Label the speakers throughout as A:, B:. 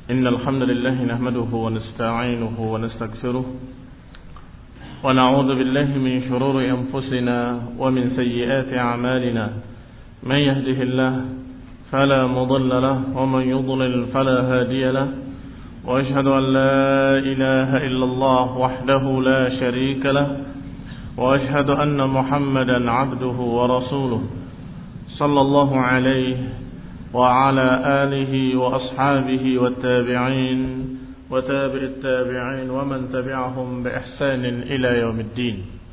A: إن الحمد لله نحمده ونستعينه ونستغفره ونعوذ بالله من شرور أنفسنا ومن سيئات أعمالنا من يهده الله فلا مضل له ومن يضلل فلا هادي له وأشهد أن لا إله إلا الله وحده لا شريك له وأشهد أن محمدا عبده ورسوله صلى الله عليه وعلى آله وأصحابه والتابعين وتابع التابعين ومن تبعهم بإحسان إلى يوم الدين.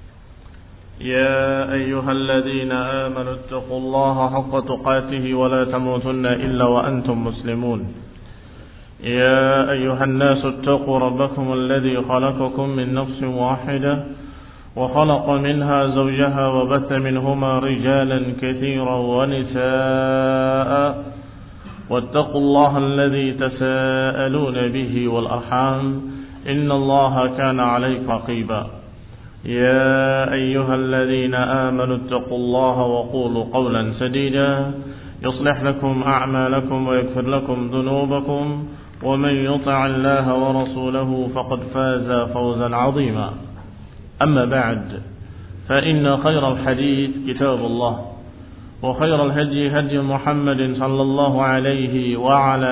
A: يا أيها الذين آمنوا اتقوا الله حق تقاته ولا تموتن إلا وأنتم مسلمون. يا أيها الناس اتقوا ربكم الذي خلقكم من نفس واحدة وخلق منها زوجها وبث منهما رجالا كثيرا ونساء واتقوا الله الذي تساءلون به والأرحام إن الله كان عليكم رقيبا. يا أيها الذين آمنوا اتقوا الله وقولوا قولا سديدا يصلح لكم أعمالكم ويغفر لكم ذنوبكم ومن يطع الله ورسوله فقد فاز فوزا عظيما. أما بعد فإن خير الحديث كتاب الله وخير الهدي هدي محمد صلى الله عليه وعلى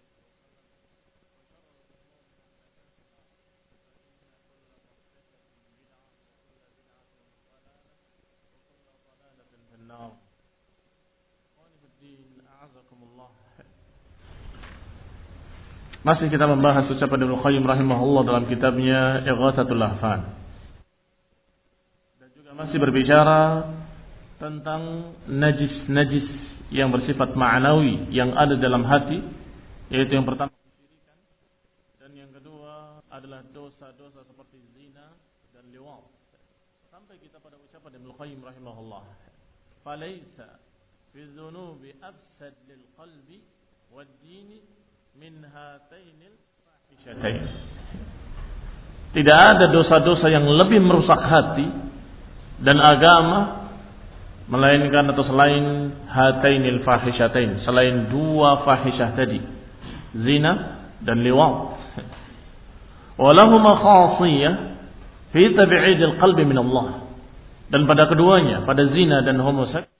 A: Masih kita membahas ucapan Ibnu Qayyim rahimahullah dalam kitabnya Ighatsatul Lahfan. Dan juga masih berbicara tentang najis-najis yang bersifat ma'nawi yang ada dalam hati, yaitu yang pertama kesyirikan dan yang kedua adalah dosa-dosa seperti zina dan liwat. Sampai kita pada ucapan Ibnu Qayyim rahimahullah, "Falaisa fi dzunubi afsad lil qalbi wad dini min hatainil fahishatain." Tidak ada dosa-dosa yang lebih merusak hati dan agama melainkan atau selain hatainil fahishatain, selain dua fahisyah tadi, zina dan liwat. Walahuma khasiyah fi tab'idil qalbi min Allah. Dan pada keduanya, pada zina dan homoseks,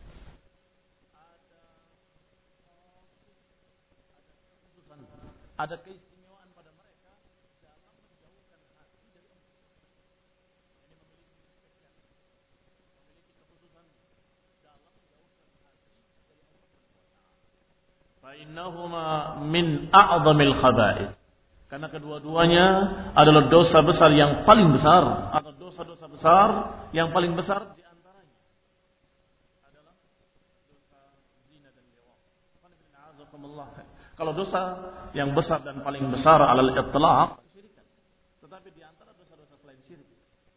A: ada keistimewaan pada mereka dalam menjauhkan hati dari Allah. Ini memiliki kekhususan dalam menjauhkan hati dari Allah. Fa'innahuma min a'zamil khaba'ith. Karena kedua-duanya adalah dosa besar yang paling besar, atau dosa-dosa besar yang paling besar di antaranya adalah dosa zina dan liwat. Kalau dosa yang besar dan paling besar alal itlaq syirikan. Tetapi di antara dosa-dosa selain syirik,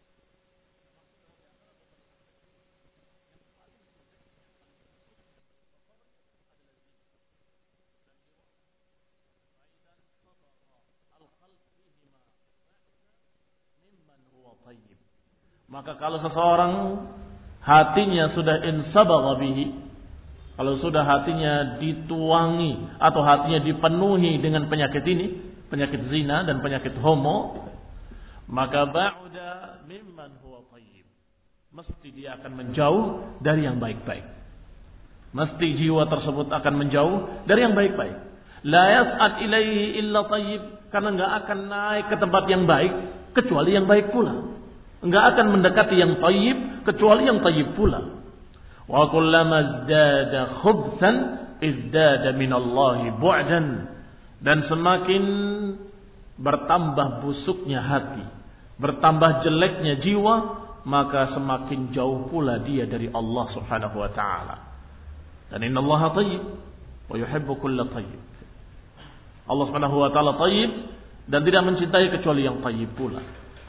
A: maka kalau seseorang hatinya sudah insabagha bihi, kalau sudah hatinya dituangi atau hatinya dipenuhi dengan penyakit ini, penyakit zina dan penyakit homo, maka ba'uda mimman huwa thayyib. Mesti dia akan menjauh dari yang baik-baik. Mesti jiwa tersebut akan menjauh dari yang baik-baik. La yas'ad ilaihi illa thayyib, karena enggak akan naik ke tempat yang baik kecuali yang baik pula. Enggak akan mendekati yang thayyib kecuali yang thayyib pula. Wa kullama izdada khubthan izdada minallahi bu'dan. Dan semakin bertambah busuknya hati, bertambah jeleknya jiwa, maka semakin jauh pula dia dari Allah Subhanahu wa taala. Dan innallaha thayyib wa yuhibbu kulla thayyib. Allah Subhanahu wa taala thayyib dan tidak mencintai kecuali yang thayyib pula.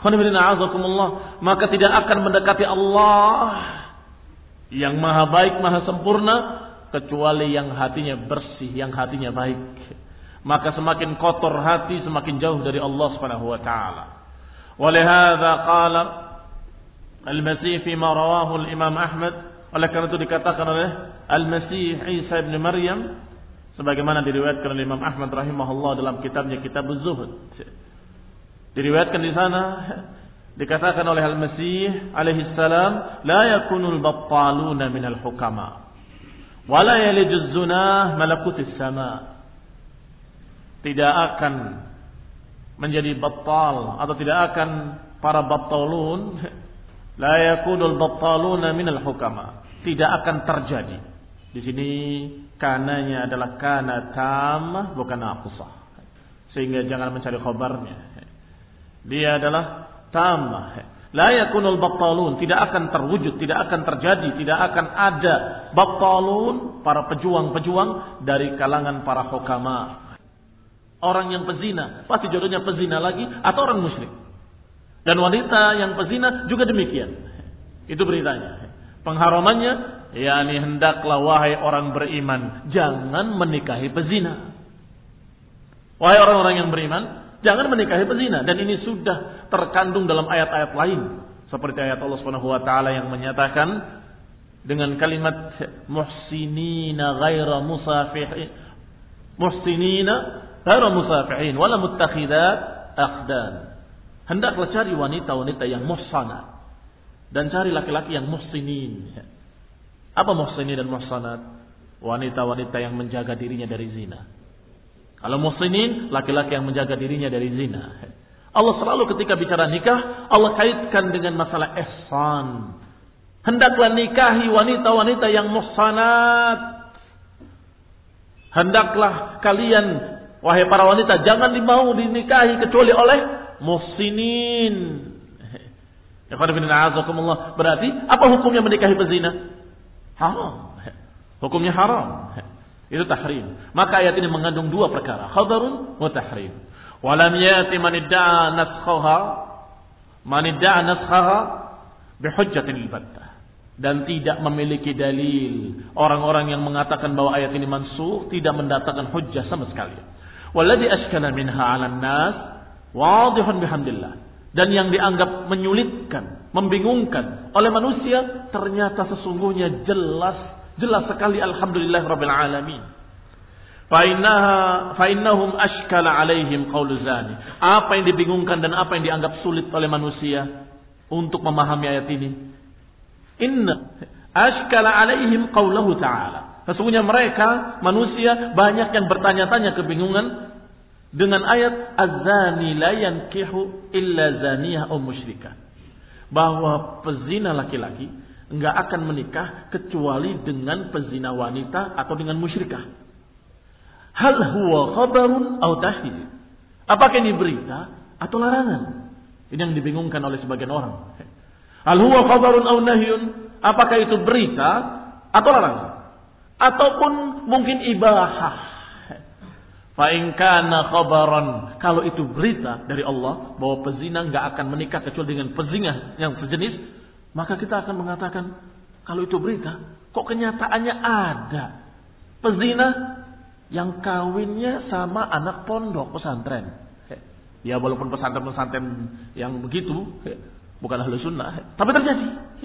A: Maka tidak akan mendekati Allah yang maha baik, maha sempurna, kecuali yang hatinya bersih, yang hatinya baik. Maka semakin kotor hati, semakin jauh dari Allah Subhanahu wa taala. Walihadza qala Al-Masih fi ma rawahu Al-Imam Ahmad. Oleh karena itu dikatakan oleh Al-Masih Isa ibn Maryam sebagaimana diriwayatkan oleh Imam Ahmad rahimahullah dalam kitabnya Kitabuz Zuhud. Diriwayatkan di sana dikatakan oleh Al-Masih alaihi salam, la yakunul battaluna minal hukama wa la yalijuz zunah malakutis sama. Tidak akan menjadi battal atau tidak akan para battalun, la yakunul battaluna minal hukama, tidak akan terjadi. Di sini kananya adalah kana tamah bukan naqsah, sehingga jangan mencari khabarnya. Dia adalah tamah. La yakunul battalun, tidak akan terwujud, tidak akan terjadi, tidak akan ada battalun, para pejuang-pejuang dari kalangan para hukama. Orang yang pezina pasti jodohnya pezina lagi atau orang musyrik. Dan wanita yang pezina juga demikian. Itu beritanya. Pengharamannya, yakni hendaklah wahai orang beriman jangan menikahi pezina. Wahai orang-orang yang beriman, jangan menikahi pezina. Dan ini sudah terkandung dalam ayat-ayat lain, seperti ayat Allah Subhanahu wa taala yang menyatakan dengan kalimat muhsinina ghaira musafihin, muhsinina ghaira musafihin wala muttakhidat akhdan. Hendaklah cari wanita-wanita yang muhsanat dan cari laki-laki yang muhsinin. Apa muhsinin dan muhsanat? Wanita-wanita yang menjaga dirinya dari zina. Kalau muhsinin, laki-laki yang menjaga dirinya dari zina. Allah selalu ketika bicara nikah, Allah kaitkan dengan masalah ihsan. Hendaklah nikahi wanita-wanita yang muhsanat. Hendaklah kalian, wahai para wanita, jangan mau dinikahi kecuali oleh muhsinin. Berarti apa hukumnya menikahi pezina? Haram. Hukumnya haram. Itu tahrim. Maka ayat ini mengandung dua perkara, khabarun wa tahrim. Walam yati man idda'a naskhaha bihujjatin al-battah. Dan tidak memiliki dalil orang-orang yang mengatakan bahwa ayat ini mansukh, tidak mendatangkan hujjah sama sekali. Walladhi ashkala minha 'alan nas wadihun bihamdillah. Dan yang dianggap menyulitkan, membingungkan oleh manusia, ternyata sesungguhnya jelas sekali, alhamdulillah rabbil alamin. Fa innahum ashkala alaihim qaulu zani. Apa yang dibingungkan dan apa yang dianggap sulit oleh manusia untuk memahami ayat ini? Inna ashkala alaihim qauluhu ta'ala. Sesungguhnya mereka manusia banyak yang bertanya-tanya, kebingungan dengan ayat az-zani la yankihu illa zaniyah aw musyrikah, bahwa pezina laki-laki enggak akan menikah kecuali dengan pezina wanita atau dengan musyrikah. Hal huwa khabarun aw tahdid? Apakah ini berita atau larangan? Ini yang dibingungkan oleh sebagian orang. Hal huwa khabarun aw nahyun? Apakah itu berita atau larangan? Ataupun mungkin ibahah? Fa in kana khabaran, kalau itu berita dari Allah bahwa pezina enggak akan menikah kecuali dengan pezina yang sejenis, maka kita akan mengatakan, kalau itu berita, kok kenyataannya ada pezina yang kawinnya sama anak pondok pesantren. Ya walaupun pesantren-pesantren yang begitu bukan ahlu sunnah, tapi terjadi.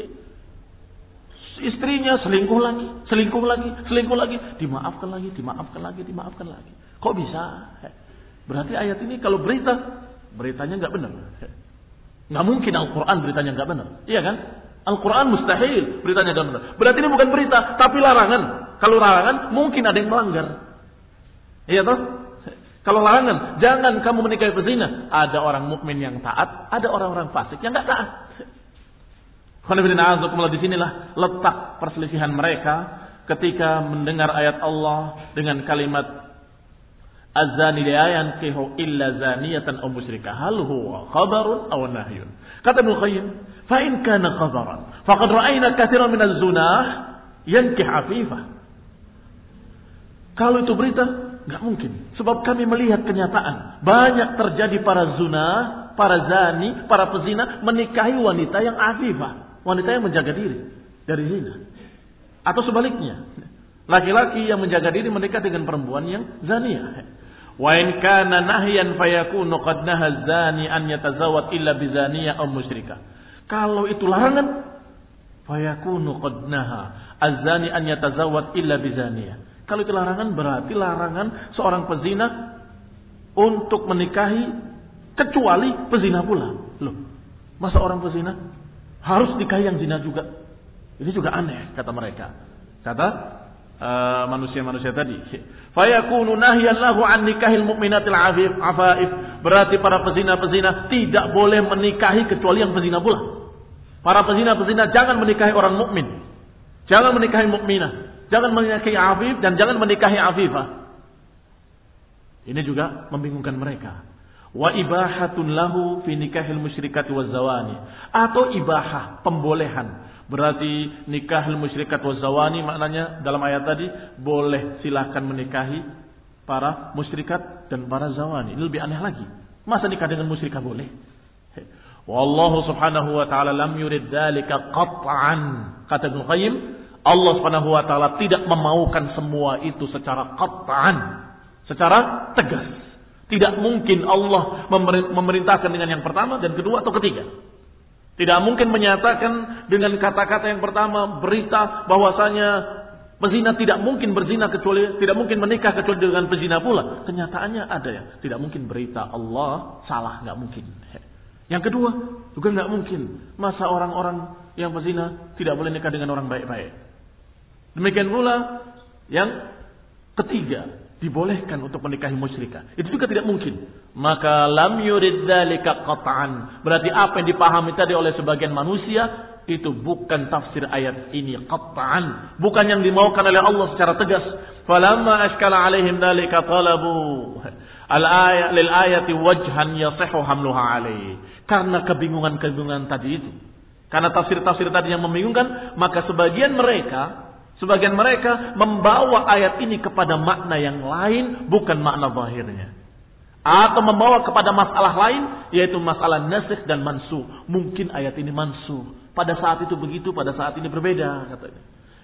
A: Istrinya selingkuh lagi, dimaafkan lagi. Kok bisa? Berarti ayat ini kalau beritanya nggak benar. Nggak mungkin Al-Quran beritanya nggak benar, iya kan? Al-Quran mustahil beritanya nggak benar. Berarti ini bukan berita, tapi larangan. Kalau larangan, mungkin ada yang melanggar. Iya toh? Kalau larangan, jangan kamu menikahi pezina. Ada orang mukmin yang taat, ada orang-orang fasik yang nggak taat. Di sinilah letak perselisihan mereka ketika mendengar ayat Allah dengan kalimat az-zani la yankihu illa zaniyatan aw musyrikah. Hal huwa khabarun aw nahyun? Kata Ibnu Qayyim, fa in kana khabaran faqad ra'ayna katsiran min az-zunah yankih afifah. Kalau itu berita, enggak mungkin. Sebab kami melihat kenyataan, banyak terjadi para zunah, para zani, para pezina menikahi wanita yang afifah, wanita yang menjaga diri dari zina. Atau sebaliknya, laki-laki yang menjaga diri menikah dengan perempuan yang zaniyah. Wa in kana nahyan fayakunu qad naha zani an yatazawwaj illa bi zaniyah aw musyrikah. Kalau itu larangan, fayakunu qad naha az-zani an yatazawwaj illa bi zaniyah. Kalau itu larangan berarti larangan seorang pezina untuk menikahi kecuali pezina pula. Loh, masa orang pezina harus nikahi yang zina juga? Ini juga aneh kata mereka. Kata manusia-manusia tadi. Fayakunu nahyan lahu an nikahil mu'minatil afaif. Berarti para pezina-pezina tidak boleh menikahi kecuali yang pezina pula. Para pezina-pezina jangan menikahi orang mukmin. Jangan menikahi mukminah. Jangan menikahi afif dan jangan menikahi afifah. Ini juga membingungkan mereka. Wa ibahatun lahu fi nikahil musyrikati waz zawani. Atau ibahah, pembolehan. Berarti nikahil musyrikat waz zawani maknanya dalam ayat tadi boleh silakan menikahi para musyrikat dan para zawani. Ini lebih aneh lagi. Masa nikah dengan musyrikah boleh? Wallahu subhanahu wa ta'ala lam yurid dzalika qat'an. Kata Ibnu Qayyim, Allah subhanahu wa ta'ala tidak memaukan semua itu secara qat'an, secara tegas. Tidak mungkin Allah memerintahkan dengan yang pertama dan kedua atau ketiga. Tidak mungkin menyatakan dengan kata-kata yang pertama berita bahwasanya pezina tidak mungkin berzina kecuali, tidak mungkin menikah kecuali dengan pezina pula. Kenyataannya ada ya. Tidak mungkin berita Allah salah, nggak mungkin. Yang kedua juga nggak mungkin. Masa orang-orang yang pezina tidak boleh nikah dengan orang baik-baik. Demikian pula yang ketiga, dibolehkan untuk menikahi musyrikah. Itu juga tidak mungkin. Maka lam yurid dzalika qat'an. Berarti apa yang dipahami tadi oleh sebagian manusia itu bukan tafsir ayat ini qat'an. Bukan yang dimaukan oleh Allah secara tegas. Falamma ashkala alaihim dzalika talabu al-ayat lil ayati wajhan yasihhu hamluha alaihi. Karena kebingungan-kebingungan tadi itu. Karena tafsir-tafsir tadi yang membingungkan, maka sebagian mereka membawa ayat ini kepada makna yang lain, bukan makna zahirnya. Atau membawa kepada masalah lain, yaitu masalah nasikh dan mansukh. Mungkin ayat ini mansukh. Pada saat itu begitu, pada saat ini berbeda, katanya.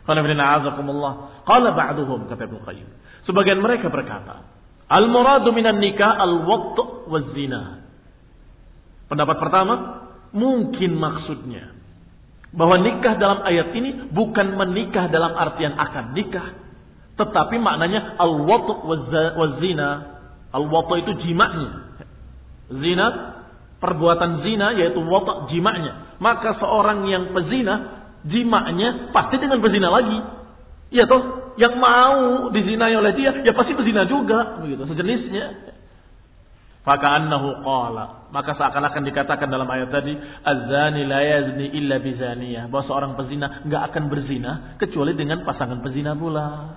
A: Qala ba'duhum, kata Ibnu Qayyim. Sebagian mereka berkata, al-muradu minan nikah al-watt' waz-zina. Pendapat pertama, mungkin maksudnya bahwa nikah dalam ayat ini bukan menikah dalam artian akan nikah, tetapi maknanya al-watt' waz-zina. Al-watt' itu jimaknya. Zina, perbuatan zina yaitu watt' jimaknya. Maka seorang yang pezina, jimaknya pasti dengan pezina lagi. Ya toh, yang mau dizinai oleh dia ya pasti pezina juga, begitu sejenisnya. Faka'annahu qala, maka seakan-akan dikatakan dalam ayat tadi, az-zani la yazni illa bizaniyah, bahwa seorang pezina enggak akan berzina kecuali dengan pasangan pezina pula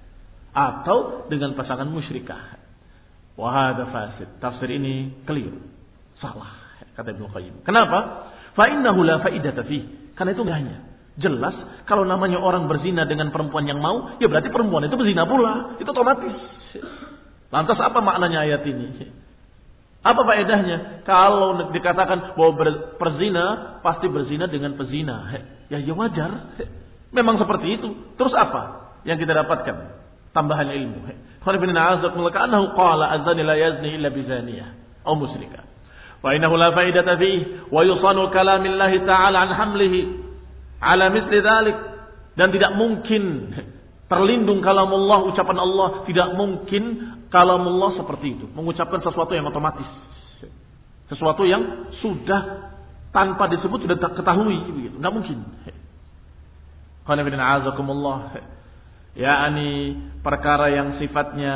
A: atau dengan pasangan musyrikah. Wa hadza fasid. Tafsir ini keliru, salah, kata Ibnu Qayyim. Kenapa? Fa innahu la faidata fi. Karena itu enggaknya. Jelas kalau namanya orang berzina dengan perempuan yang mau, ya berarti perempuan itu berzina pula, itu otomatis. Lantas apa maknanya ayat ini? Apa faedahnya? Kalau dikatakan bahwa perzina pasti berzina dengan pezina, ya wajar. Memang seperti itu. Terus apa yang kita dapatkan? Tambahan ilmu. Annahu qala az-zani la yazni illa bizaniyah aw musyrikah. Wa innahu la faidata fihi wa yusanu kalamillahi ta'ala an hamlihi ala misli dzalik. Dan tidak mungkin terlindung kalamullah, ucapan Allah, tidak mungkin kalamullah seperti itu, mengucapkan sesuatu yang otomatis, sesuatu yang sudah tanpa disebut sudah ketahui, begitu. Enggak mungkin. Qala bin a'azakumullah, yakni perkara yang sifatnya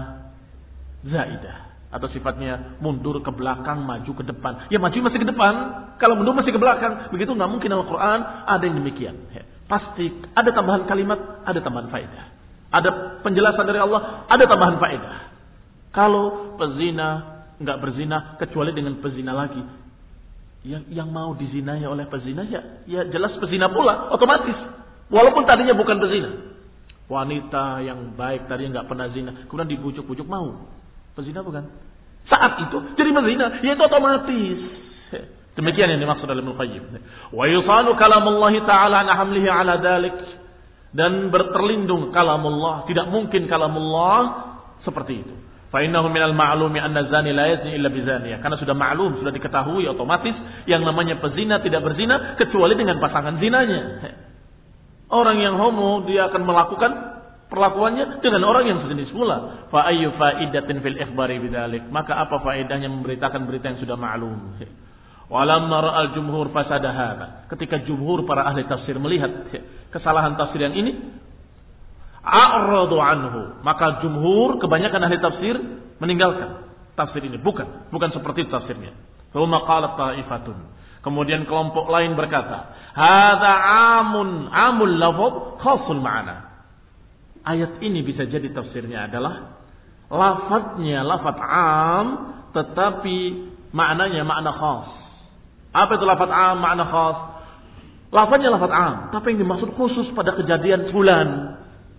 A: zaidah atau sifatnya mundur ke belakang, maju ke depan. Ya maju masih ke depan, kalau mundur masih ke belakang. Begitu enggak mungkin Al-Qur'an ada yang demikian. Pasti ada tambahan kalimat, ada tambahan faedah. Ada penjelasan dari Allah, ada tambahan faedah. Kalau pezina enggak berzina kecuali dengan pezina lagi, yang mau dizinai oleh pezina ya jelas pezina pula, otomatis. Walaupun tadinya bukan pezina. Wanita yang baik tadinya enggak pernah zina, kemudian dibujuk-bujuk mau. Pezina bukan? Saat itu jadi pezina, ya itu otomatis. Demikian yang dimaksud oleh Ibnu Qayyim. Wa yusanu kalamullah ta'ala an hamlihi ala dzalik. Dan berterlindung kalamullah, tidak mungkin kalamullah seperti itu. Fa innahu minal ma'lumi anna zani la yazni illa bizaniyah. Karena sudah maklum, sudah diketahui otomatis yang namanya pezina tidak berzina kecuali dengan pasangan zinanya. Orang yang homo dia akan melakukan perlakuannya dengan orang yang sejenis pula. Fa ayyu faidatin fil ikhbari bidzalik? Maka apa faedahnya memberitakan berita yang sudah ma'lum? Walamma ra'al jumhur fasadaha. Ketika jumhur para ahli tafsir melihat kesalahan tafsir yang ini, a'radu anhu. Maka jumhur kebanyakan ahli tafsir meninggalkan tafsir ini. Bukan seperti tafsirnya. Thumma qalat ta'ifatun. Kemudian kelompok lain berkata, hadza amul lafz khasul ma'ana. Ayat ini bisa jadi tafsirnya adalah lafadznya lafadz am tetapi maknanya makna khas. Apa itu lafadz am makna khas? Lafadznya lafadz am, tapi yang dimaksud khusus pada kejadian fulan.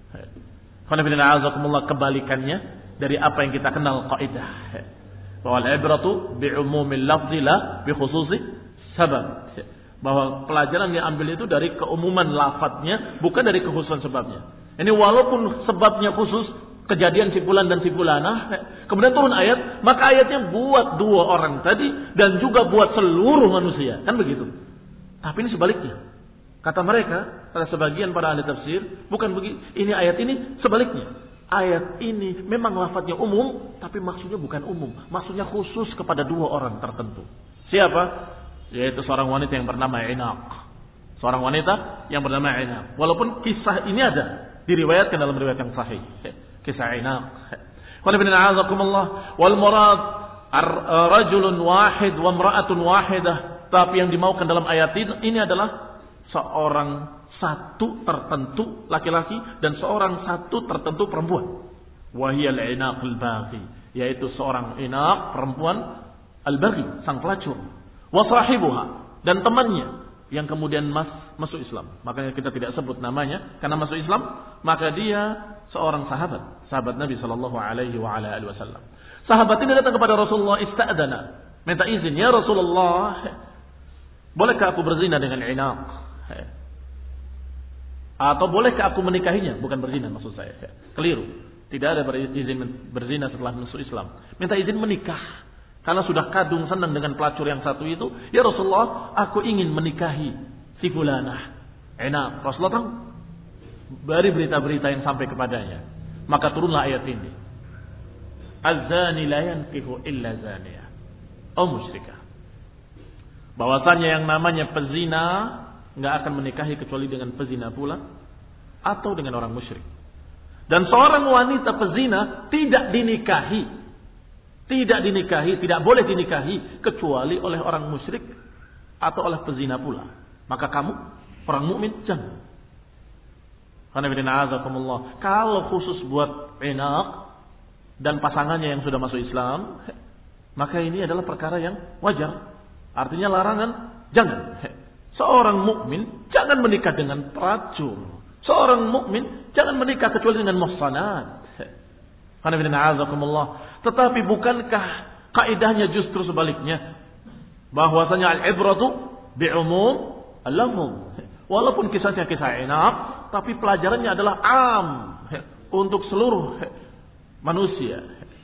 A: Kebalikannya dari apa yang kita kenal kaidah. Bahwa al-ibratu bi'umumil lafzi la bi khususi sabab. Bahwa pelajaran yang ambil itu dari keumuman lafadznya, bukan dari kekhususan sebabnya. Ini walaupun sebabnya khusus, kejadian si fulan dan si fulanah, kemudian turun ayat, maka ayatnya buat dua orang tadi dan juga buat seluruh manusia. Kan begitu. Tapi ini sebaliknya. Kata mereka, kata sebagian para ahli tafsir, bukan begitu. Ini ayat ini sebaliknya. Ayat ini memang lafadznya umum, tapi maksudnya bukan umum. Maksudnya khusus kepada dua orang tertentu. Siapa? Yaitu seorang wanita yang bernama Inaq. Seorang wanita yang bernama Inaq. Walaupun kisah ini ada diriwayatkan dalam riwayat yang sahih. Kisah Inaq. Qul inna a'azakumullah wal murad rajulun wahid wa imra'atun wahidah. Tapi yang dimaukan dalam ayat ini adalah seorang satu tertentu laki-laki dan seorang satu tertentu perempuan. Wa hiya al-inaq al-baghi, yaitu seorang inaq perempuan al-baghi, sang pelacur. Wa sahibuha, dan temannya yang kemudian masuk Islam. Makanya kita tidak sebut namanya karena masuk Islam, maka dia seorang sahabat Nabi sallallahu alaihi wasallam. Sahabat ini datang kepada Rasulullah, ista'dana, minta izin, ya Rasulullah, bolehkah aku berzina dengan Inaq? Atau bolehkah aku menikahinya? Bukan berzina maksud saya. Keliru. Tidak ada izin berzina setelah masuk Islam. Minta izin menikah. Karena sudah kadung senang dengan pelacur yang satu itu. Ya Rasulullah, aku ingin menikahi si fulanah. Enak. Rasulullah tahu. Dari berita-berita yang sampai kepadanya. Maka turunlah ayat ini. Az-zani la yankihu illa zaniyah. Musyrikah. Bahwasanya yang namanya pezina nggak akan menikahi kecuali dengan pezina pula. Atau dengan orang musyrik. Dan seorang wanita pezina tidak dinikahi. Tidak boleh dinikahi kecuali oleh orang musyrik atau oleh pezina pula. Maka kamu orang mukmin jangan. Kalau khusus buat Inaq dan pasangannya yang sudah masuk Islam, maka ini adalah perkara yang wajar. Artinya larangan jangan. Seorang mukmin jangan menikah dengan pelacur. Seorang mukmin jangan menikah kecuali dengan muhsanat. Tetapi bukankah kaidahnya justru sebaliknya? Bahwasanya al-ibratu bi'umum al-lafz. Walaupun kisahnya kisah Inaq, tapi pelajarannya adalah am untuk seluruh manusia.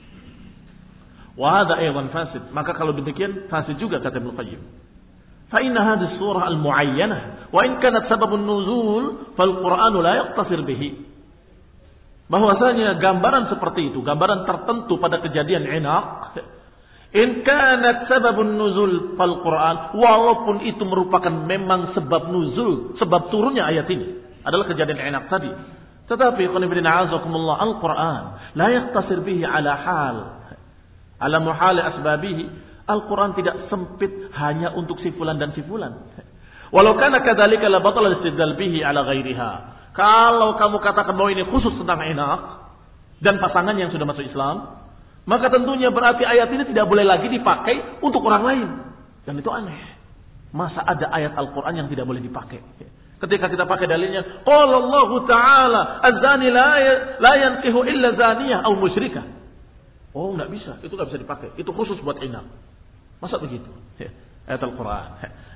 A: Wa hadha aydan fasid. Maka kalau demikian fasid juga kata Ibnu Qayyim. Fa inna hadhihi surah al-mu'ayyanah wa in kanat sababun nuzul fal Qur'anu la yaqtasir bihi. Bahwasanya gambaran seperti itu, gambaran tertentu pada kejadian Inaq, in kanat sababun nuzul fal Qur'an, walaupun itu merupakan memang sebab nuzul, sebab turunnya ayat ini adalah kejadian Inaq tadi. Tetapi Al-Qur'an la yaqtasir bihi ala muhal asbabihi. Al-Qur'an tidak sempit hanya untuk si fulan dan si fulan. Walau kana kadzalika la batala istidlal bihi ala ghairiha. Kalau kamu katakan bahwa ini khusus tentang Inaq dan pasangan yang sudah masuk Islam, maka tentunya berarti ayat ini tidak boleh lagi dipakai untuk orang lain. Dan itu aneh. Masa ada ayat Al-Quran yang tidak boleh dipakai? Ketika kita pakai dalilnya, qala Allah Ta'ala, az-zani la yankihu illa zaniyah aw musyrikah. Oh, enggak bisa. Itu enggak bisa dipakai. Itu khusus buat Inaq. Masa begitu? Ayat Al-Quran.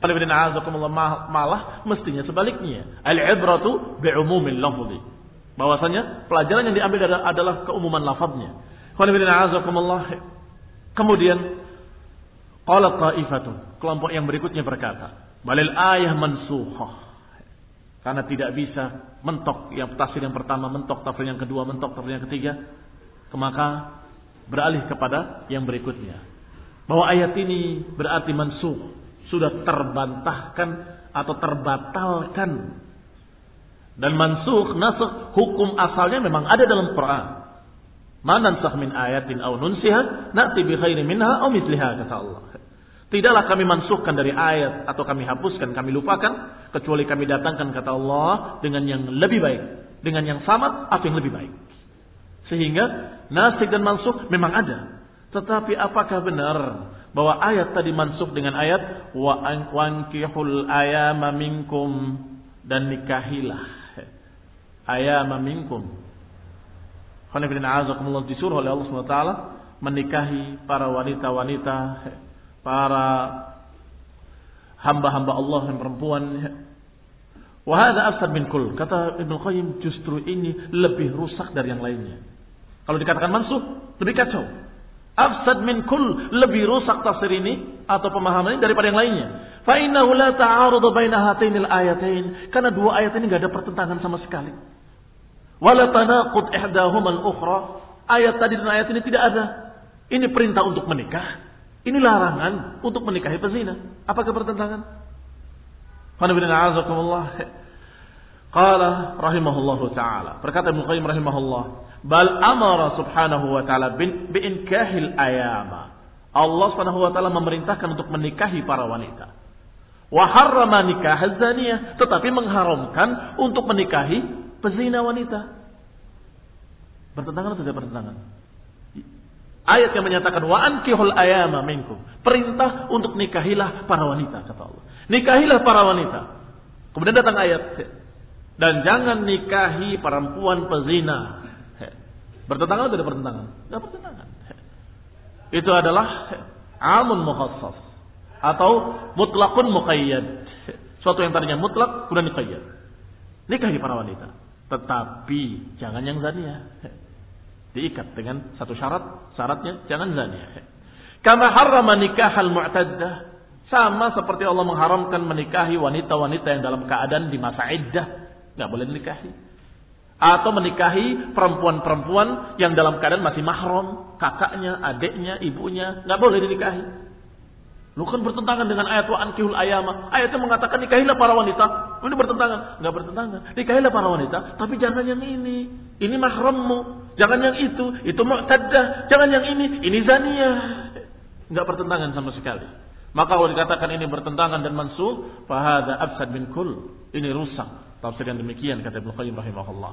A: Malah mestinya sebaliknya. Al-ibratu bi'umumil lafzi. Bahwasanya pelajaran yang diambil adalah keumuman lafaznya. Kemudian qala ta'ifatun, kelompok yang berikutnya berkata, balil ayah mansukhah. Karena tidak bisa mentok yang tafsir yang pertama, mentok tafsir yang kedua, mentok tafsir yang ketiga, maka beralih kepada yang berikutnya. Bahwa ayat ini berarti mansukh, sudah terbantahkan atau terbatalkan. Dan mansukh, nasakh, hukum asalnya memang ada dalam Quran. Ma nansakh min ayatin aw nunsiha na'ti bi khairin minha aw mithliha, kata Allah. Tidaklah kami mansukhkan dari ayat atau kami hapuskan, kami lupakan, kecuali kami datangkan, kata Allah, dengan yang lebih baik, dengan yang sama atau yang lebih baik. Sehingga nasikh dan mansukh memang ada. Tetapi apakah benar bahwa ayat tadi mansukh dengan ayat wa ankihul ayama minkum, dan nikahilah ayama minkum. Disuruh oleh Allah SWT menikahi para wanita-wanita, para hamba-hamba Allah yang perempuan. Wa hadza afsad min kull. Kata Ibnu Qayyim, justru ini lebih rusak dari yang lainnya. Kalau dikatakan mansukh, lebih kacau. Afsad min kull, lebih rusak tafsir ini atau pemahaman ini daripada yang lainnya. Fa innahu la ta'arud baina hatainil ayatain. Karena dua ayat ini enggak ada pertentangan sama sekali. Wala tanaqud ihdahuma al-ukhra. Ayat tadi dan ayat ini tidak ada. Ini perintah untuk menikah, ini larangan untuk menikahi pezina. Apakah pertentangan? Qala rahimahullahu ta'ala. Berkata Ibnu Qayyim rahimahullah, bal amara subhanahu wa ta'ala bi inkahil ayama. Allah subhanahu wa ta'ala memerintahkan untuk menikahi para wanita. Wa harrama nikah az-zaniyah, tetapi mengharamkan untuk menikahi pezina wanita. Bertentangan atau tidak bertentangan? Ayat yang menyatakan wa ankihul ayama minkum, perintah untuk nikahilah para wanita, kata Allah. Nikahilah para wanita. Kemudian datang ayat, dan jangan nikahi perempuan pezina. Bertentangan atau tidak bertentangan? Tidak bertentangan. Itu adalah amun mukhassas atau mutlaqun muqayyad. Suatu yang tadinya mutlak kemudian muqayyad. Nikahi para wanita, tetapi jangan yang zaniyah. Diikat dengan satu syarat, syaratnya jangan zaniyah. Kama harrama nikahal mu'taddah, sama seperti Allah mengharamkan menikahi wanita-wanita yang dalam keadaan di masa iddah, enggak boleh dinikahi. Atau menikahi perempuan-perempuan yang dalam keadaan masih mahram, kakaknya, adiknya, ibunya, enggak boleh dinikahi. Lu kan bertentangan dengan ayat wa ankihul ayama. Ayatnya mengatakan nikahilah para wanita. Ini bertentangan? Enggak bertentangan. Nikahilah para wanita, tapi jangan yang ini. Ini mahrammu. Jangan yang itu mu'taddah. Jangan yang ini zaniyah. Enggak bertentangan sama sekali. Maka kalau dikatakan ini bertentangan dan mansukh, fa hadza afsad min kull. Ini rusak. Tafsir yang demikian kata Ibnu Qayyim rahimahullah.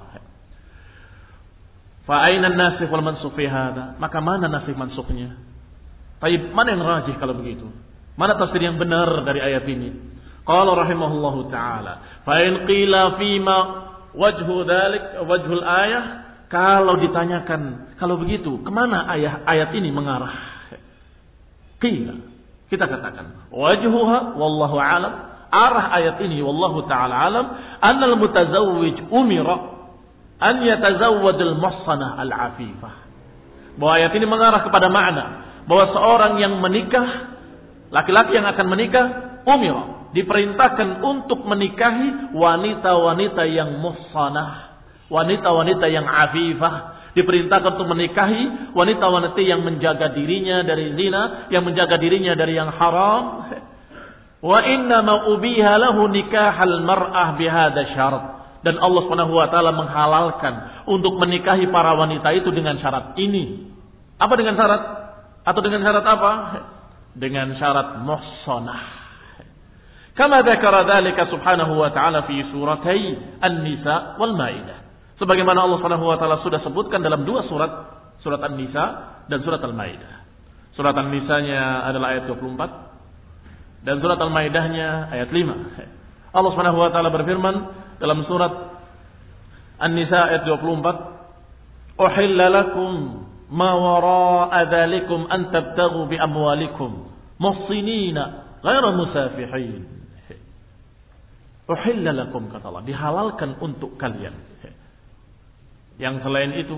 A: Fa aina an-nasikh wal mansukh fi hadza? Maka mana nasikh mansukhnya? Baik, mana yang rajih kalau begitu? Mana tafsir yang benar dari ayat ini? Qala rahimahullahu ta'ala, fa in qila fima wajhu dzalik wajhul ayah, kalau ditanyakan kalau begitu kemana ayat ini mengarah? Qila, kita katakan wajhuha wallahu alam, arah ayat ini wallahu ta'ala alam, annal mutazawwij umira an yatazawwajal muhsanah al-afifah. Bahwa ayat ini mengarah kepada makna bahwa seorang yang menikah, laki-laki yang akan menikah, umira, diperintahkan untuk menikahi wanita-wanita yang muhsanah, wanita-wanita yang afifah, diperintahkan untuk menikahi wanita-wanita yang menjaga dirinya dari zina, yang menjaga dirinya dari yang haram. Wa inna ma ubiha lahu nikahal mar'ah bihadza syarat. Dan Allah Subhanahu wa taala menghalalkan untuk menikahi para wanita itu dengan syarat ini. Apa dengan syarat? Atau dengan syarat apa? Dengan syarat muhsanah. Kama dzakara dzalika subhanahu wa ta'ala fi suratay An-Nisa wal Maidah. Sebagaimana Allah Subhanahu wa taala sudah sebutkan dalam dua surat, surat An-Nisa dan surat Al-Maidah. Surat An-Nisanya adalah ayat 24 dan surat Al-Maidahnya ayat 5. Allah Subhanahu wa taala berfirman dalam surat An-Nisa ayat 24, "Uhilla lakum ma wara'a dzalikum an tabtaghu bi amwalikum muhsinina ghairu musafihin." Uhilla lakum, kata Allah, dihalalkan untuk kalian. Yang selain itu,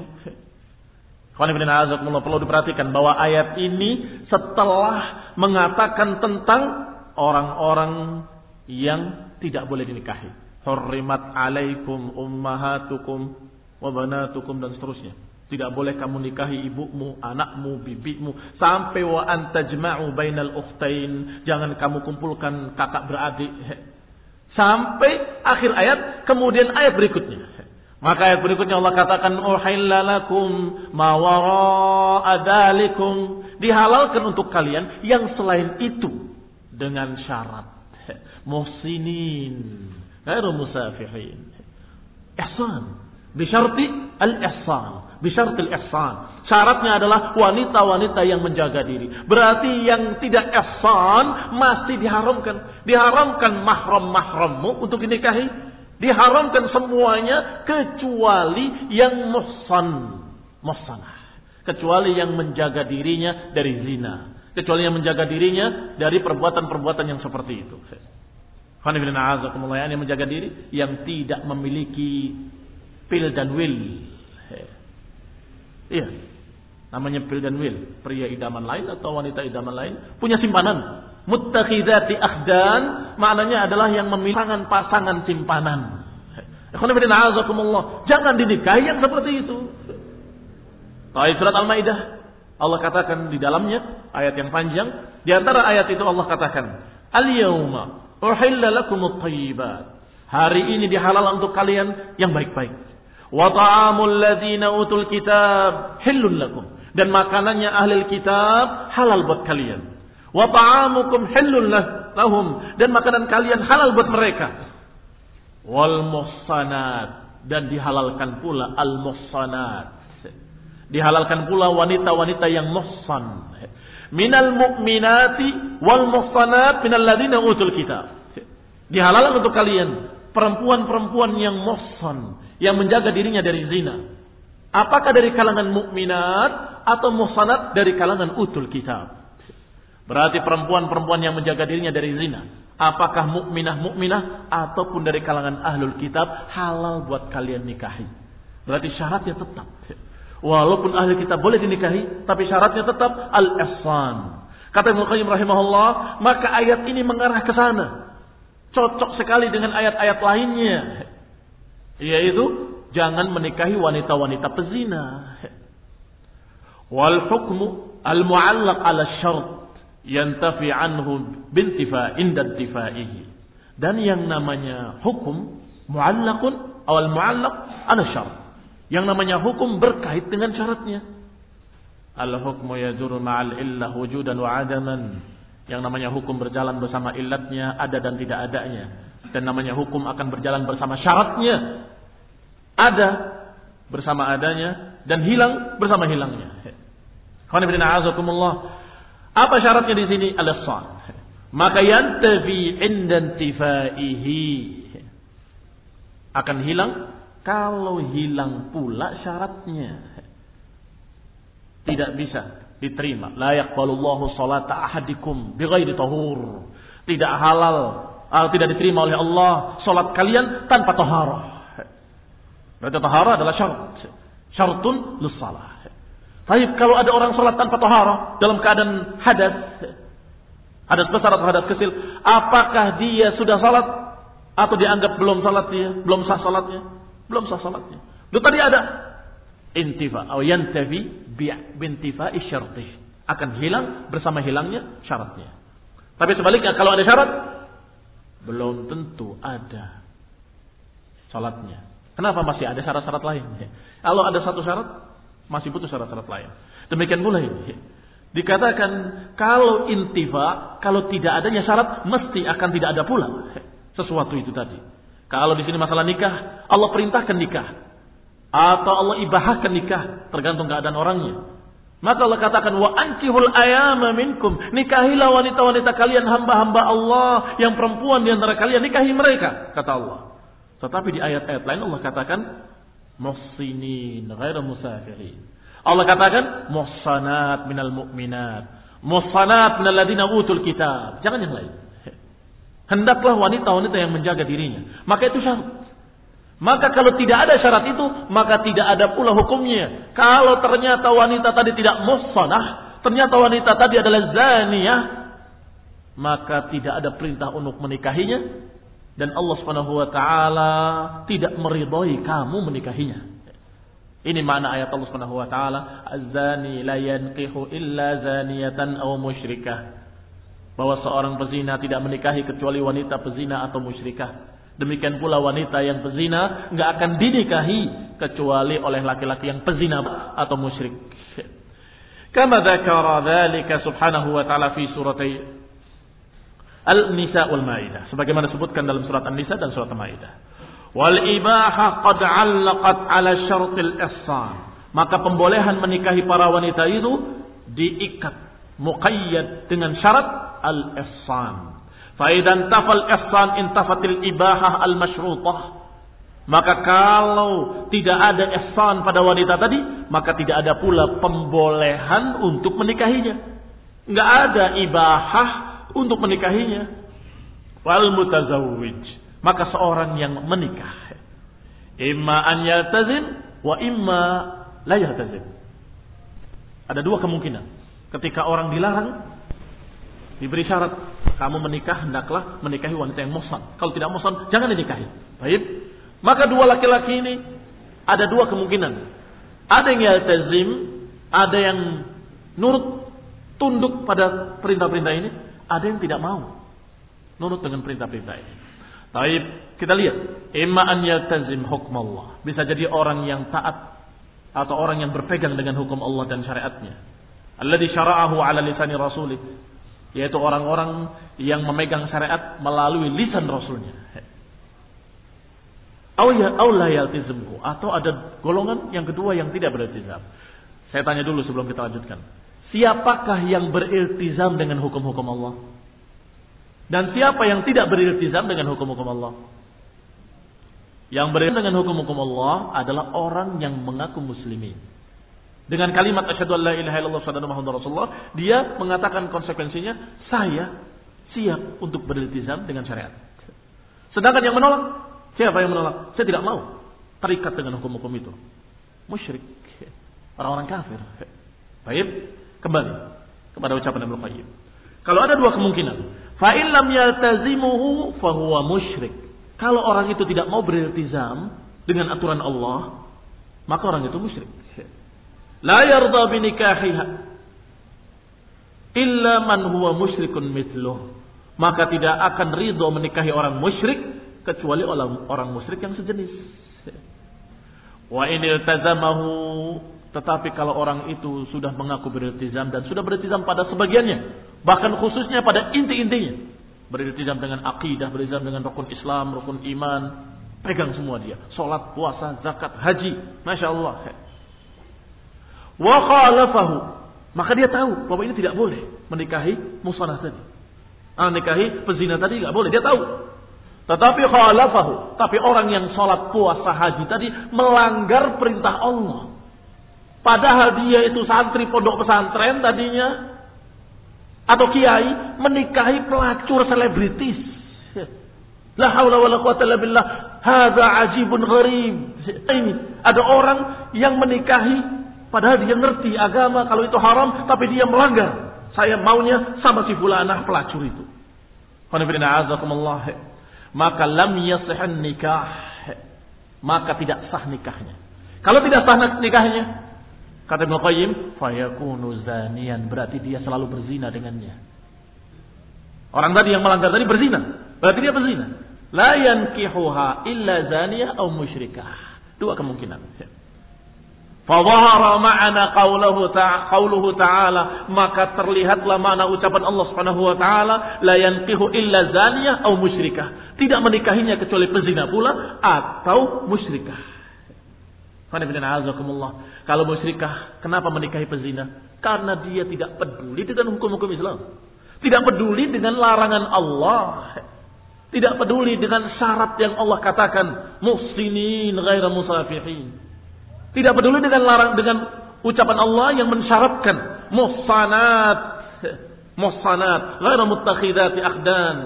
A: perlu diperhatikan bahwa ayat ini setelah mengatakan tentang orang-orang yang tidak boleh dinikahi. hurrimat alaikum ummahatukum wa banatukum dan seterusnya. Tidak boleh kamu nikahi ibumu, anakmu, bibimu, sampai wa antajma'u bainal ukhtain, jangan kamu kumpulkan kakak beradik. Sampai akhir ayat, kemudian ayat berikutnya. Maka ayat berikutnya Allah katakan uhilla lakum ma wara'a dzalikum, dihalalkan untuk kalian yang selain itu dengan syarat muhsinin ghairu musafihin. Ihsan bisyarti al-ihsan, bisyarti al-ihsan. Syaratnya adalah wanita-wanita yang menjaga diri. Berarti yang tidak ihsan masih diharamkan. Diharamkan mahram-mahrammu untuk dinikahi. Diharamkan semuanya kecuali yang muhsanah. Kecuali yang menjaga dirinya dari zina. Kecuali yang menjaga dirinya dari perbuatan-perbuatan yang seperti itu. Yang menjaga diri, yang tidak memiliki pil dan wil. Iya, namanya pil dan wil. Pria idaman lain atau wanita idaman lain punya simpanan. Muttakhidati akhdan maknanya adalah yang memiliki pasangan simpanan. Jangan dinikahi yang seperti itu. Surat Al-Maidah Allah katakan di dalamnya ayat yang panjang. Di antara ayat itu Allah katakan, Al-yawma uhilla lakumut thayyibat. Hari ini dihalal untuk kalian yang baik-baik. Wa ta'amul ladzina utul kitab hillun lakum, dan makanannya ahli kitab halal buat kalian. Wa ta'amukum hillun lahum, dan makanan kalian halal buat mereka. Wal muhsanat, dan dihalalkan pula al muhsanat. Dihalalkan pula wanita-wanita yang muhsan. Minal mu'minati wal muhsanat minal ladzina utul kitab. Dihalalkan untuk kalian perempuan-perempuan yang muhsan, yang menjaga dirinya dari zina. Apakah dari kalangan mukminat atau muhsanat dari kalangan utul kitab? Berarti perempuan-perempuan yang menjaga dirinya dari zina. Apakah mukminah ataupun dari kalangan ahlul kitab, halal buat kalian nikahi. Berarti syaratnya tetap. Walaupun ahli kitab boleh dinikahi, tapi syaratnya tetap al-ihsan. Kata Ibnu Qayyim rahimahullah, maka ayat ini mengarah ke sana. Cocok sekali dengan ayat-ayat lainnya, yaitu jangan menikahi wanita-wanita pezina. Wal hukmu al-mu'allaq 'ala syart yantafi anhu bintifa inda intifaihi. Dan yang namanya hukum mu'allaqun aw al-mu'allaq 'ala syart, yang namanya hukum berkait dengan syaratnya. Al-hukmu yajuru ma'al illah wujudan wa 'adaman. Yang namanya hukum berjalan bersama illatnya, ada dan tidak adanya. Dan namanya hukum akan berjalan bersama syaratnya. Ada bersama adanya dan hilang bersama hilangnya. Apa syaratnya di sini? Al-ihsan. Maka yantafi inda intifaihi, akan hilang kalau hilang pula syaratnya. Tidak bisa diterima. La yaqbalullahu salata ahadikum bighairi tahur. Tidak halal, tidak diterima oleh Allah salat kalian tanpa taharah. Berarti taharah adalah syarat. Syartun lis-shalah. Baik, kalau ada orang salat tanpa taharah dalam keadaan hadas, hadas besar atau hadas kecil, apakah dia sudah salat atau dianggap belum salat dia? Belum sah salatnya? Belum sah salatnya. Itu tadi ada intifa atau yantafi bintifa isyartih, akan hilang bersama hilangnya syaratnya. Tapi sebaliknya kalau ada syarat, belum tentu ada salatnya. Kenapa? Masih ada syarat-syarat lain. Kalau ada satu syarat, masih butuh syarat-syarat lain. Demikian pula ini. Dikatakan kalau intifa, kalau tidak adanya syarat, mesti akan tidak ada pula sesuatu itu tadi. Kalau di sini masalah nikah, Allah perintahkan nikah. Atau Allah ibahahkan nikah, tergantung keadaan orangnya. Maka Allah katakan wa ankihul ayama minkum, nikahilah wanita-wanita kalian, hamba-hamba Allah yang perempuan di antara kalian, nikahi mereka, kata Allah. Tetapi di ayat-ayat lain Allah katakan muhsinin ghairu musafirin. Allah katakan muhsanat minal mu'minat, muhsanat minal ladina utul kitab. Jangan yang lain. Hendaklah wanita-wanita yang menjaga dirinya. Maka itu syarat. Maka kalau tidak ada syarat itu, maka tidak ada pula hukumnya. Kalau ternyata wanita tadi tidak muhsanah, ternyata wanita tadi adalah zaniyah, maka tidak ada perintah untuk menikahinya. Dan Allah Subhanahu wa taala tidak meridhai kamu menikahinya. Ini makna ayat Allah Subhanahu wa taala, az-zani la yanqihu illa zaniyatan aw musyrikah. Bahwa seorang pezina tidak menikahi kecuali wanita pezina atau musyrikah. Demikian pula wanita yang pezina enggak akan dinikahi kecuali oleh laki-laki yang pezina atau musyrik. Kama dzakara dzalika subhanahu wa ta'ala fi suratay Al-Nisa wal Maidah, sebagaimana disebutkan dalam surat An-Nisa dan surat Al-Maidah. Wal ibaha qad 'allaqat 'ala syartil ihsan. Maka pembolehan menikahi para wanita itu diikat, muqayyad dengan syarat al-ihsan. Fa idan tafal ihsan intafatil ibahah al-masyrutah. Maka kalau tidak ada ihsan pada wanita tadi, maka tidak ada pula pembolehan untuk menikahinya. Enggak ada ibahah untuk menikahinya. Wal mutazawwij, maka seorang yang menikah, imma an yaltazim wa imma la yaltazim. Ada dua kemungkinan. Ketika orang dilarang, diberi syarat, kamu menikah hendaklah menikahi wanita yang muhsan. Kalau tidak muhsan, jangan dinikahi. Baik. Maka dua laki-laki ini ada dua kemungkinan. Ada yang yaltazim, ada yang nurut, tunduk pada perintah-perintah ini, ada yang tidak mau nurut dengan perintah-perintah ini. Baik, kita lihat, imma an yaltazim hukmallah. Bisa jadi orang yang taat atau orang yang berpegang dengan hukum Allah dan syariatnya. Alladzi syara'ahu 'ala lisani rasulih, yaitu orang-orang yang memegang syariat melalui lisan Rasulnya. Aw la yaltizimhu, atau ada golongan yang kedua yang tidak beriltizam. Saya tanya dulu sebelum kita lanjutkan. Siapakah yang beriltizam dengan hukum-hukum Allah? Dan siapa yang tidak beriltizam dengan hukum-hukum Allah? Yang beriltizam dengan hukum-hukum Allah adalah orang yang mengaku muslimin. Dengan kalimat asyhadu an la ilaha illallah wa anna muhammadar rasulullah, dia mengatakan konsekuensinya, saya siap untuk beriltizam dengan syariat. Sedangkan yang menolak, siapa yang menolak? Saya tidak mau terikat dengan hukum-hukum itu. Musyrik, orang-orang kafir. Baik, kembali kepada ucapan Ibnu Qayyim. Kalau ada dua kemungkinan, fa in lam yaltazimuhu fa huwa musyrik. Kalau orang itu tidak mau beriltizam dengan aturan Allah, maka orang itu musyrik. La yarda bi nikahiha illa man huwa musyrikun mithluh. Maka tidak akan ridho menikahi orang musyrik kecuali orang musyrik yang sejenis. Wa in iltazamahu, tetapi kalau orang itu sudah mengaku beriltizam dan sudah beriltizam pada sebagiannya, bahkan khususnya pada inti-intinya, beriltizam dengan akidah, beriltizam dengan rukun Islam, rukun iman, pegang semua dia, salat, puasa, zakat, haji, masya Allah. Wa khalafahu, maka dia tahu bahwa ini tidak boleh menikahi musanah tadi, menikahi pezina tadi tidak boleh, dia tahu. Tetapi khalafahu, tapi orang yang salat, puasa, haji tadi melanggar perintah Allah. Padahal dia itu santri pondok pesantren tadinya, atau kiai, menikahi pelacur selebritis. La haula wala quwata illa billah. Hadza ajibun gharib. Ini ada orang yang menikahi padahal dia ngerti agama kalau itu haram, tapi dia melanggar. Saya maunya sama si fulanah pelacur itu. Maka lam yasihhan nikah, maka tidak sah nikahnya. Kalau tidak sah nikahnya, kata Ibnu Qayyim, fayakunu zaniyan, berarti dia selalu berzina dengannya. Orang tadi yang melanggar tadi berzina, berarti dia berzina. La yankihuha illa zaniyah aw musyrikah. Dua kemungkinan. Fadhahara ma'ana qauluhu ta'ala, maka terlihatlah makna ucapan Allah Subhanahu wa taala, la yankihu illa zaniyah aw musyrikah. Tidak menikahinya kecuali pezina pula atau musyrikah. Kalau musyrikah, kenapa menikahi pezina? Karena dia tidak peduli dengan hukum-hukum Islam. Tidak peduli dengan larangan Allah. Tidak peduli dengan syarat yang Allah katakan, muhsinin ghaira musafihin. Tidak peduli dengan ucapan Allah yang mensyaratkan muhsanat ghaira muttakhidati akhdan.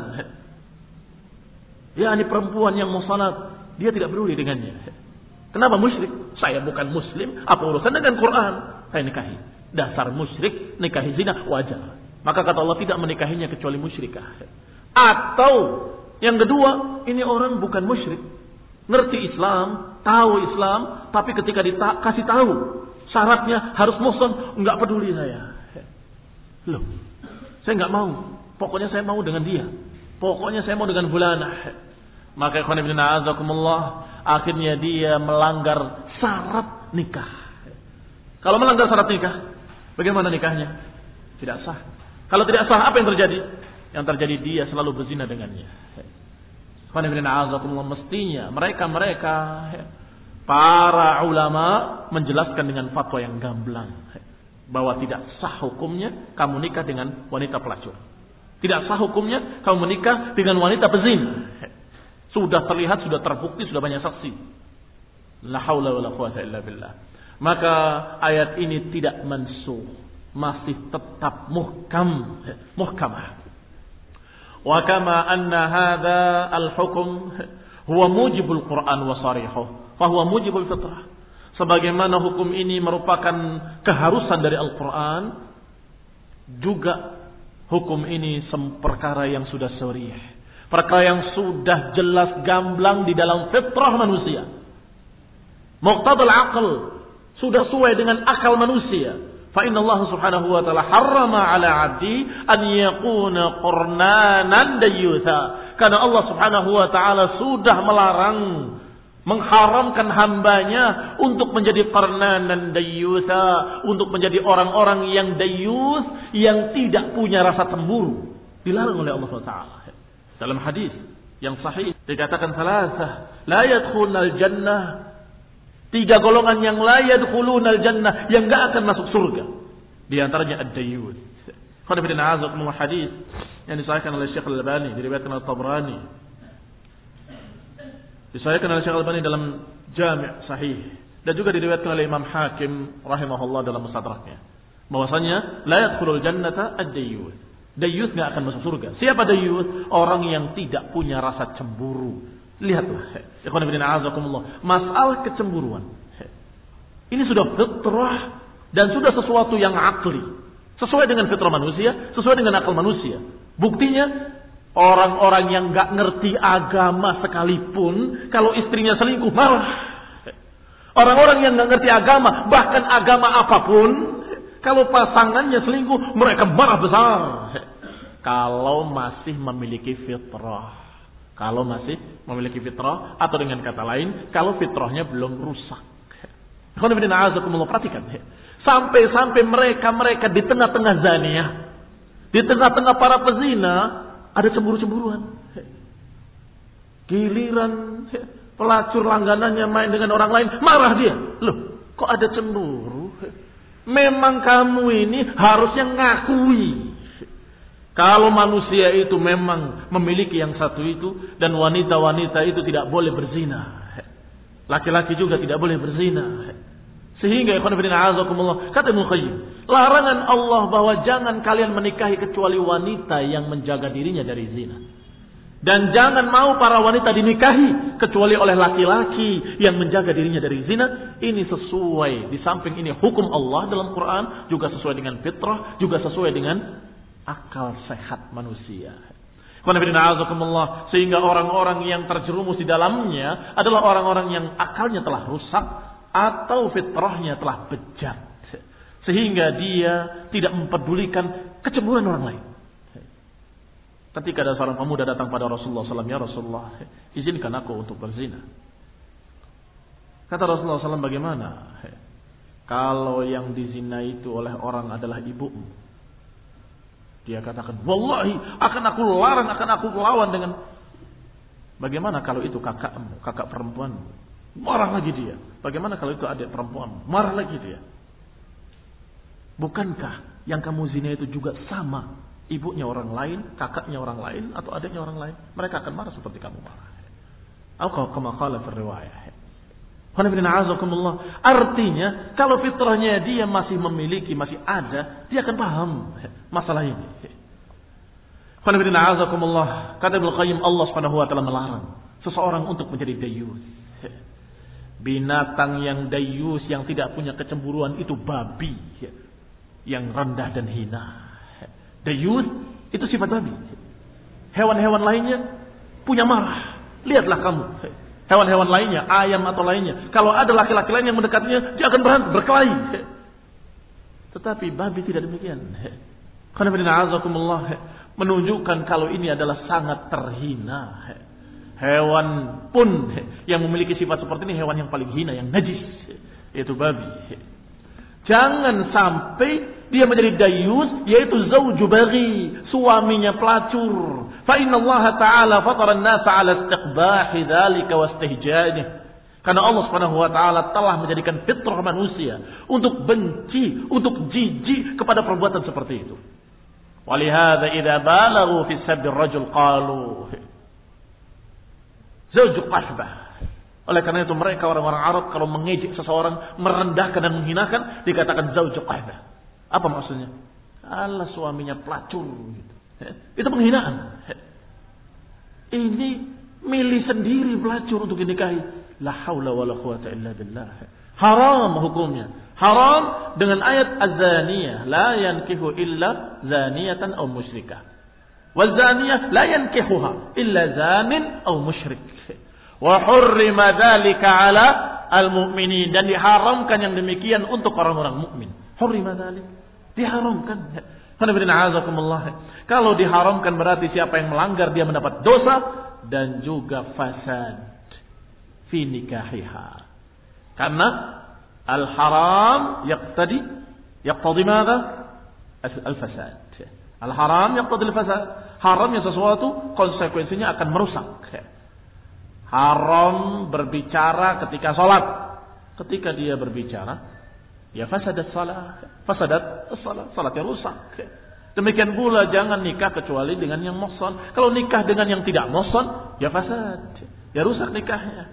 A: Ya, ini perempuan yang muhsanat, dia tidak peduli dengannya. Kenapa musyrik? Saya bukan muslim, apa urusan dengan Quran? Saya nikahi. Dasar musyrik, nikahi zina, wajar. Maka kata Allah tidak menikahinya kecuali musyrikah. Atau Yang kedua, ini orang bukan musyrik. Ngerti Islam, tahu Islam, tapi ketika dikasih tahu syaratnya harus muhsan, enggak peduli saya. Loh, saya enggak mau. Pokoknya saya mau dengan dia. Pokoknya saya mau dengan fulanah. Maka ikhwan fillah a'azakumullah, akhirnya dia melanggar syarat nikah. Kalau melanggar syarat nikah, bagaimana nikahnya? Tidak sah. Kalau tidak sah, apa yang terjadi? Yang terjadi dia selalu berzina dengannya. Ikhwan fillah a'azakumullah, mestinya mereka para ulama menjelaskan dengan fatwa yang gamblang bahwa tidak sah hukumnya kamu nikah dengan wanita pelacur. Tidak sah hukumnya kamu menikah dengan wanita pezina. Sudah terlihat, sudah terbukti, sudah banyak saksi. La haula wala quwata illa billah. Maka ayat ini tidak mansukh, masih tetap muhkamah. Wa kama anna hadza al-hukm huwa mujibul Quran wa sarihuh, fa huwa mujibul fitrah. Sebagaimana hukum ini merupakan keharusan dari Al-Quran, juga hukum ini perkara yang sudah sharih, perkara yang sudah jelas gamblang di dalam fitrah manusia. Muqtadal aql, sudah sesuai dengan akal manusia. Fa inna Allah Subhanahu wa taala harrama 'ala 'abdi an yakuna qurnanan dayyutha. Karena Allah Subhanahu wa taala sudah melarang, mengharamkan hambanya untuk menjadi qarnanan dayyutha, untuk menjadi orang-orang yang dayyuth, yang tidak punya rasa cemburu. Dilarang oleh Allah SWT. Dalam hadis yang sahih dikatakan salasah la yadkhulunal jannah, 3 golongan yang la yadkhulunal jannah, yang enggak akan masuk surga. Di antaranya ad-dayyuth. Qad bin Azab min hadis yang disahihkan oleh Syekh Al-Albani, diriwayatkan oleh Tabrani. Disahihkan oleh Syekh Al-Albani dalam Jami' Sahih, dan juga diriwayatkan oleh Imam Hakim rahimahullah dalam Mustadraknya, bahwasanya la yadkhulul jannata ad-dayyuth. Dayyuth enggak akan masuk surga. Siapa dayyuth? Orang yang tidak punya rasa cemburu. Lihatlah, ikhwan fillah a'azakumullah, masalah kecemburuan ini sudah fitrah dan sudah sesuatu yang akli, sesuai dengan fitrah manusia, sesuai dengan akal manusia. Buktinya, orang-orang yang enggak ngerti agama sekalipun, kalau istrinya selingkuh marah. Orang-orang yang enggak ngerti agama, bahkan agama apapun, kalau pasangannya selingkuh, mereka marah besar. Kalau masih memiliki fitrah. Kalau masih memiliki fitrah, atau dengan kata lain, kalau fitrahnya belum rusak. Perhatikan. Sampai-sampai mereka di tengah-tengah zaniyah, di tengah-tengah para pezina, ada cemburu-cemburuan. Giliran pelacur langganannya main dengan orang lain, marah dia. Loh, kok ada cemburu? Memang kamu ini harusnya ngakui. Kalau manusia itu memang memiliki yang satu itu, dan wanita-wanita itu tidak boleh berzina. Laki-laki juga tidak boleh berzina. Sehingga ikhwan fillah a'azakumullah, kata Ibnu Qayyim, larangan Allah bahwa jangan kalian menikahi kecuali wanita yang menjaga dirinya dari zina. Dan jangan mau para wanita dinikahi kecuali oleh laki-laki yang menjaga dirinya dari zina. Ini sesuai, di samping ini hukum Allah dalam Quran, juga sesuai dengan fitrah, juga sesuai dengan akal sehat manusia. Sehingga orang-orang yang terjerumus di dalamnya adalah orang-orang yang akalnya telah rusak atau fitrahnya telah bejat, sehingga dia tidak mempedulikan kecemburuan orang lain. Ketika ada seorang pemuda datang pada Rasulullah SAW, ya Rasulullah, izinkan aku untuk berzina. Kata Rasulullah SAW, bagaimana kalau yang dizina itu oleh orang adalah ibumu? Dia katakan, wallahi akan aku larang, akan aku lawan dengan. Bagaimana kalau itu kakakmu, kakak perempuanmu? Marah lagi dia. Bagaimana kalau itu adik perempuanmu? Marah lagi dia. Bukankah yang kamu zina itu juga sama? Ibunya orang lain, kakaknya orang lain, atau adiknya orang lain? Mereka akan marah seperti kamu marah. Atau kama qala fi riwayah. Artinya, kalau fitrahnya dia masih memiliki, masih ada, dia akan paham masalah ini. Kata Ibnu Qayyim, Allah Subhanahu wa taala melarang seseorang untuk menjadi dayyus. Binatang yang dayyus, yang tidak punya kecemburuan, itu babi yang rendah dan hina. Dayyus itu sifat babi. Hewan-hewan lainnya punya marah. Lihatlah kamu. Hewan-hewan lainnya, ayam atau lainnya. Kalau ada laki-laki lain yang mendekatinya, dia akan berhenti, berkelahi. Tetapi babi tidak demikian. Menunjukkan kalau ini adalah sangat terhina. Hewan pun yang memiliki sifat seperti ini, hewan yang paling hina, yang najis, yaitu babi. Jangan sampai dia menjadi dayus, yaitu zauju baghi, suaminya pelacur. Fa inna Allah Ta'ala fatara an-nasa 'ala istiqbahi dzalika wa istihjanihi. Karena Allah Subhanahu wa taala telah menjadikan fitrah manusia untuk benci, untuk jijik kepada perbuatan seperti itu. Walihada idza balaghu fi sabbi ar-rajul qalu zauju qahbah. Oleh karena itu mereka orang-orang Arab kalau mengejek seseorang, merendahkan dan menghinakan, dikatakan zauju qahbah. Apa maksudnya? Allah suaminya pelacur gitu. Itu penghinaan. Ini milih sendiri pelacur untuk dinikahi. La haula wala quwata illa billah. Haram hukumnya. Haram dengan ayat az-zaniyah la yankihu illa zaniyatan aw musyrikah. Wal zaniyah la yankihuha illa zanin aw musyrik. Wa hurrima dzalika 'ala al-mu'minin, dan diharamkan yang demikian untuk orang-orang mukmin. Hurrima dzalik, diharamkan. Kalau diharamkan berarti siapa yang melanggar dia mendapat dosa dan juga fasad fi nikahiha. Karena al-haram yaqtadi madza? Al-fasad. Al-haram yaqtadi al-fasad. Haramnya sesuatu konsekuensinya akan merusak. Haram berbicara ketika salat. Ketika dia berbicara, ya fasadat salat, salatnya rusak. Demikian pula jangan nikah kecuali dengan yang muhsan. Kalau nikah dengan yang tidak muhsan, ya fasad, ya rusak nikahnya.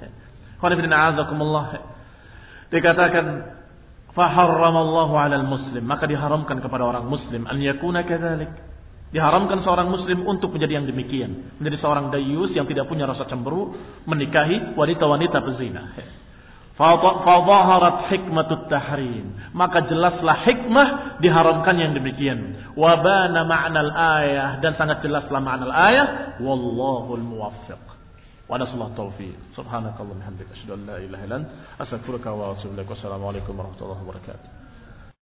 A: Dikatakan faharramallahu 'alal muslim, maka diharamkan kepada orang muslim an yakuna kadzalik. Diharamkan seorang muslim untuk menjadi yang demikian, menjadi seorang dayus yang tidak punya rasa cemburu menikahi wanita-wanita pezina. Fadhaharat hikmatut tahrim, maka jelaslah hikmah diharamkan yang demikian. Wa bana ma'nal ayah, dan sangat jelaslah ma'nal ayah. Wallahul muwaffiq. Wa nasallahu taufiq. Subhanakallahumma hamdika asyhadu an la ilaha illa anta astaghfiruka wa atubu ilaik. Wassalamu alaikum warahmatullahi wabarakatuh.